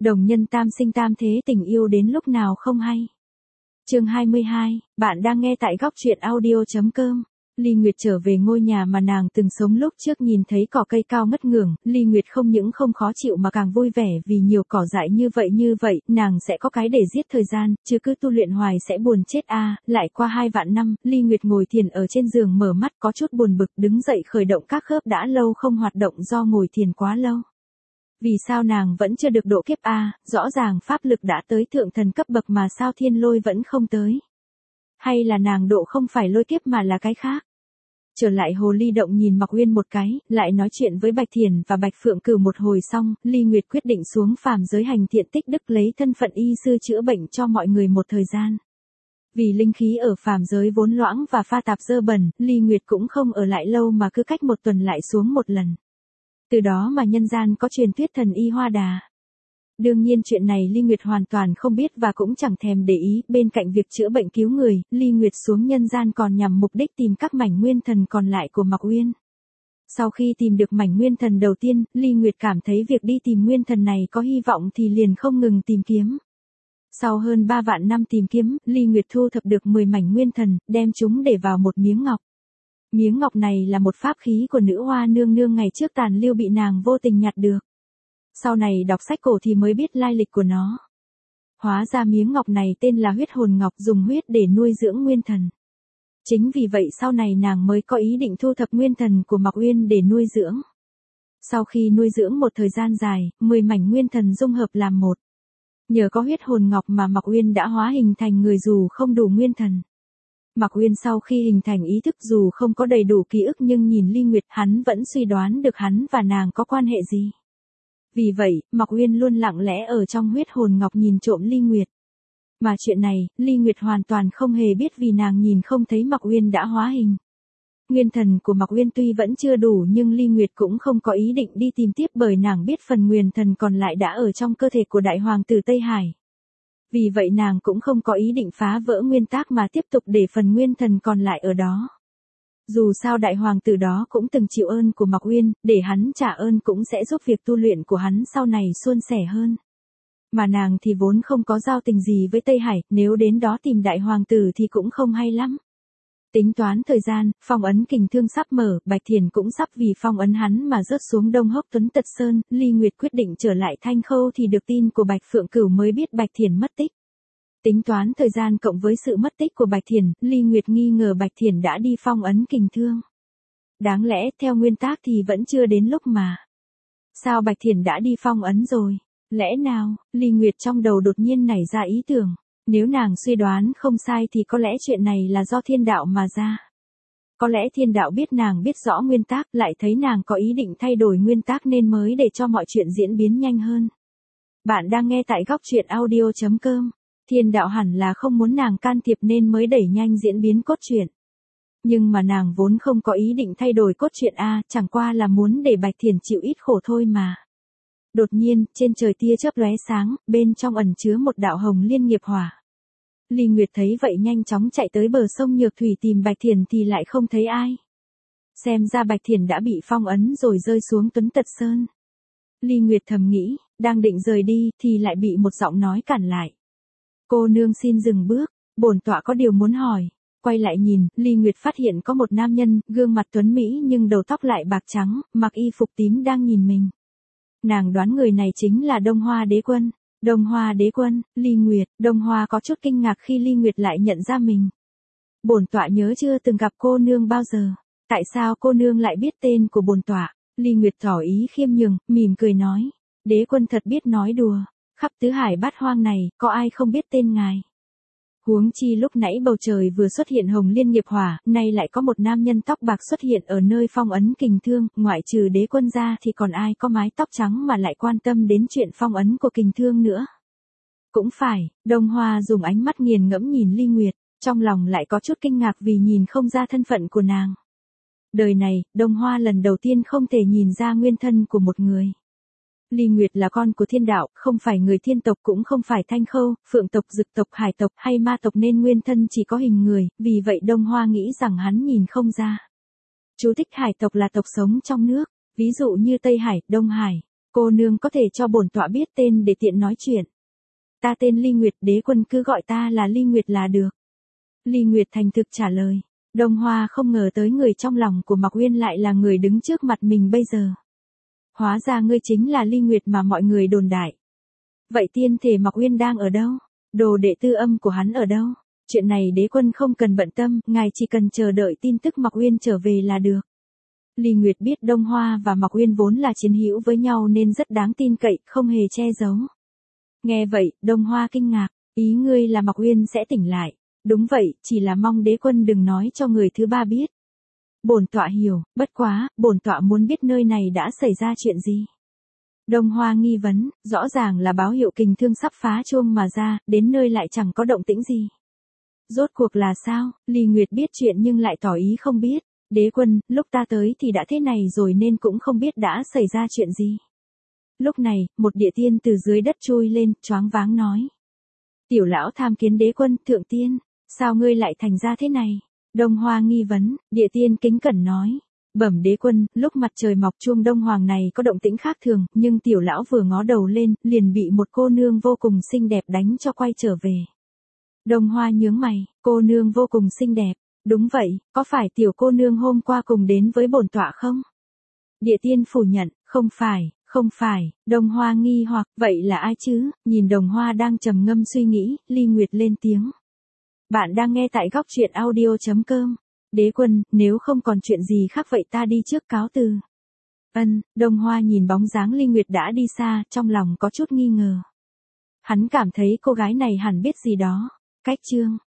Đồng nhân tam sinh tam thế, tình yêu đến lúc nào không hay. Chương 22, bạn đang nghe tại góc truyện audio.com. Ly Nguyệt trở về ngôi nhà mà nàng từng sống lúc trước, nhìn thấy cỏ cây cao ngất ngưởng, Ly Nguyệt không những không khó chịu mà càng vui vẻ, vì nhiều cỏ dại như vậy, nàng sẽ có cái để giết thời gian, chứ cứ tu luyện hoài sẽ buồn chết a. Lại qua 2 vạn năm, Ly Nguyệt ngồi thiền ở trên giường, mở mắt có chút buồn bực, đứng dậy khởi động các khớp đã lâu không hoạt động do ngồi thiền quá lâu. Vì sao nàng vẫn chưa được độ kiếp a? Rõ ràng pháp lực đã tới thượng thần cấp bậc mà sao thiên lôi vẫn không tới? Hay là nàng độ không phải lôi kiếp mà là cái khác? Trở lại hồ ly động nhìn Mạc Uyên một cái, lại nói chuyện với Bạch Thiền và Bạch Phượng Cửu một hồi xong, Ly Nguyệt quyết định xuống phàm giới hành thiện tích đức, lấy thân phận y sư chữa bệnh cho mọi người một thời gian. Vì linh khí ở phàm giới vốn loãng và pha tạp dơ bẩn, Ly Nguyệt cũng không ở lại lâu mà cứ cách 1 tuần lại xuống một lần. Từ đó mà nhân gian có truyền thuyết thần y Hoa Đà. Đương nhiên chuyện này Ly Nguyệt hoàn toàn không biết và cũng chẳng thèm để ý, bên cạnh việc chữa bệnh cứu người, Ly Nguyệt xuống nhân gian còn nhằm mục đích tìm các mảnh nguyên thần còn lại của Mạc Uyên. Sau khi tìm được mảnh nguyên thần đầu tiên, Ly Nguyệt cảm thấy việc đi tìm nguyên thần này có hy vọng thì liền không ngừng tìm kiếm. Sau hơn 3 vạn năm tìm kiếm, Ly Nguyệt thu thập được 10 mảnh nguyên thần, đem chúng để vào một miếng ngọc. Miếng ngọc này là một pháp khí của nữ hoa nương nương ngày trước tàn lưu bị nàng vô tình nhặt được. Sau này đọc sách cổ thì mới biết lai lịch của nó. Hóa ra miếng ngọc này tên là huyết hồn ngọc, dùng huyết để nuôi dưỡng nguyên thần. Chính vì vậy sau này nàng mới có ý định thu thập nguyên thần của Mạc Uyên để nuôi dưỡng. Sau khi nuôi dưỡng một thời gian dài, 10 mảnh nguyên thần dung hợp làm một. Nhờ có huyết hồn ngọc mà Mạc Uyên đã hóa hình thành người dù không đủ nguyên thần. Mạc Uyên sau khi hình thành ý thức dù không có đầy đủ ký ức nhưng nhìn Ly Nguyệt hắn vẫn suy đoán được hắn và nàng có quan hệ gì. Vì vậy, Mạc Uyên luôn lặng lẽ ở trong huyết hồn ngọc nhìn trộm Ly Nguyệt. Mà chuyện này, Ly Nguyệt hoàn toàn không hề biết vì nàng nhìn không thấy Mạc Uyên đã hóa hình. Nguyên thần của Mạc Uyên tuy vẫn chưa đủ nhưng Ly Nguyệt cũng không có ý định đi tìm tiếp, bởi nàng biết phần nguyên thần còn lại đã ở trong cơ thể của đại hoàng tử Tây Hải. Vì vậy nàng cũng không có ý định phá vỡ nguyên tắc mà tiếp tục để phần nguyên thần còn lại ở đó. Dù sao đại hoàng tử đó cũng từng chịu ơn của Mạc Uyên, để hắn trả ơn cũng sẽ giúp việc tu luyện của hắn sau này suôn sẻ hơn. Mà nàng thì vốn không có giao tình gì với Tây Hải, nếu đến đó tìm đại hoàng tử thì cũng không hay lắm. Tính toán thời gian, phong ấn kình thương sắp mở, Bạch Thiền cũng sắp vì phong ấn hắn mà rớt xuống Đông Hốc Tuấn Tật Sơn, Ly Nguyệt quyết định trở lại Thanh Khâu thì được tin của Bạch Phượng Cửu mới biết Bạch Thiền mất tích. Tính toán thời gian cộng với sự mất tích của Bạch Thiền, Ly Nguyệt nghi ngờ Bạch Thiền đã đi phong ấn kình thương. Đáng lẽ theo nguyên tắc thì vẫn chưa đến lúc mà. Sao Bạch Thiền đã đi phong ấn rồi? Lẽ nào? Ly Nguyệt trong đầu đột nhiên nảy ra ý tưởng. Nếu nàng suy đoán không sai thì có lẽ chuyện này là do thiên đạo mà ra. Có lẽ thiên đạo biết nàng biết rõ nguyên tắc, lại thấy nàng có ý định thay đổi nguyên tắc nên mới để cho mọi chuyện diễn biến nhanh hơn. Bạn đang nghe tại góc truyện audio.com. Thiên đạo hẳn là không muốn nàng can thiệp nên mới đẩy nhanh diễn biến cốt truyện. Nhưng mà nàng vốn không có ý định thay đổi cốt truyện a, chẳng qua là muốn để Bạch Thiền chịu ít khổ thôi mà. Đột nhiên, trên trời tia chớp lóe sáng, bên trong ẩn chứa một đạo hồng liên nghiệp hỏa. Ly Nguyệt thấy vậy nhanh chóng chạy tới bờ sông Nhược Thủy tìm Bạch Thiền thì lại không thấy ai. Xem ra Bạch Thiền đã bị phong ấn rồi rơi xuống Tuấn Tật Sơn. Ly Nguyệt thầm nghĩ, đang định rời đi thì lại bị một giọng nói cản lại. Cô nương xin dừng bước, bổn tọa có điều muốn hỏi. Quay lại nhìn, Ly Nguyệt phát hiện có một nam nhân, gương mặt tuấn mỹ nhưng đầu tóc lại bạc trắng, mặc y phục tím đang nhìn mình. Nàng đoán người này chính là Đông Hoa Đế Quân. Đông Hoa Đế Quân, Ly Nguyệt, Đông Hoa có chút kinh ngạc khi Ly Nguyệt lại nhận ra mình. Bổn tọa nhớ chưa từng gặp cô nương bao giờ. Tại sao cô nương lại biết tên của bổn tọa? Ly Nguyệt tỏ ý khiêm nhường, mỉm cười nói. Đế Quân thật biết nói đùa. Khắp tứ hải bát hoang này, có ai không biết tên ngài? Huống chi lúc nãy bầu trời vừa xuất hiện hồng liên nghiệp hỏa, nay lại có một nam nhân tóc bạc xuất hiện ở nơi phong ấn kình thương, ngoại trừ Đế Quân ra thì còn ai có mái tóc trắng mà lại quan tâm đến chuyện phong ấn của kình thương nữa. Cũng phải, Đông Hoa dùng ánh mắt nghiền ngẫm nhìn Ly Nguyệt, trong lòng lại có chút kinh ngạc vì nhìn không ra thân phận của nàng. Đời này, Đông Hoa lần đầu tiên không thể nhìn ra nguyên thân của một người. Ly Nguyệt là con của thiên đạo, không phải người thiên tộc cũng không phải Thanh Khâu, Phượng tộc, Dực tộc, Hải tộc hay Ma tộc nên nguyên thân chỉ có hình người, vì vậy Đông Hoa nghĩ rằng hắn nhìn không ra. Chú thích Hải tộc là tộc sống trong nước, ví dụ như Tây Hải, Đông Hải. Cô nương có thể cho bổn tọa biết tên để tiện nói chuyện. Ta tên Ly Nguyệt, đế quân cứ gọi ta là Ly Nguyệt là được. Ly Nguyệt thành thực trả lời. Đông Hoa không ngờ tới người trong lòng của Mạc Uyên lại là người đứng trước mặt mình bây giờ. Hóa ra ngươi chính là Ly Nguyệt mà mọi người đồn đại. Vậy tiên thể Mạc Uyên đang ở đâu? Đồ đệ tư âm của hắn ở đâu? Chuyện này đế quân không cần bận tâm, ngài chỉ cần chờ đợi tin tức Mạc Uyên trở về là được. Ly Nguyệt biết Đông Hoa và Mạc Uyên vốn là chiến hữu với nhau nên rất đáng tin cậy, không hề che giấu. Nghe vậy, Đông Hoa kinh ngạc, ý ngươi là Mạc Uyên sẽ tỉnh lại. Đúng vậy, chỉ là mong đế quân đừng nói cho người thứ ba biết. Bổn tọa hiểu, bất quá, bổn tọa muốn biết nơi này đã xảy ra chuyện gì. Đông Hoa nghi vấn, rõ ràng là báo hiệu kình thương sắp phá chuông mà ra, đến nơi lại chẳng có động tĩnh gì. Rốt cuộc là sao? Ly Nguyệt biết chuyện nhưng lại tỏ ý không biết. Đế quân, lúc ta tới thì đã thế này rồi nên cũng không biết đã xảy ra chuyện gì. Lúc này, một địa tiên từ dưới đất chui lên, choáng váng nói. Tiểu lão tham kiến đế quân, thượng tiên, sao ngươi lại thành ra thế này? Đông Hoa nghi vấn, địa tiên kính cẩn nói. Bẩm đế quân, lúc mặt trời mọc chuông đông hoàng này có động tĩnh khác thường, nhưng tiểu lão vừa ngó đầu lên, liền bị một cô nương vô cùng xinh đẹp đánh cho quay trở về. Đông Hoa nhướng mày, cô nương vô cùng xinh đẹp. Đúng vậy, có phải tiểu cô nương hôm qua cùng đến với bổn tọa không? Địa tiên phủ nhận, không phải, Đông Hoa nghi hoặc, vậy là ai chứ? Nhìn Đồng Hoa đang trầm ngâm suy nghĩ, Ly Nguyệt lên tiếng. Bạn đang nghe tại góc truyện audio.com. Đế quân, nếu không còn chuyện gì khác vậy ta đi trước cáo từ. Đông Hoa nhìn bóng dáng Ly Nguyệt đã đi xa, trong lòng có chút nghi ngờ. Hắn cảm thấy cô gái này hẳn biết gì đó. Cách chương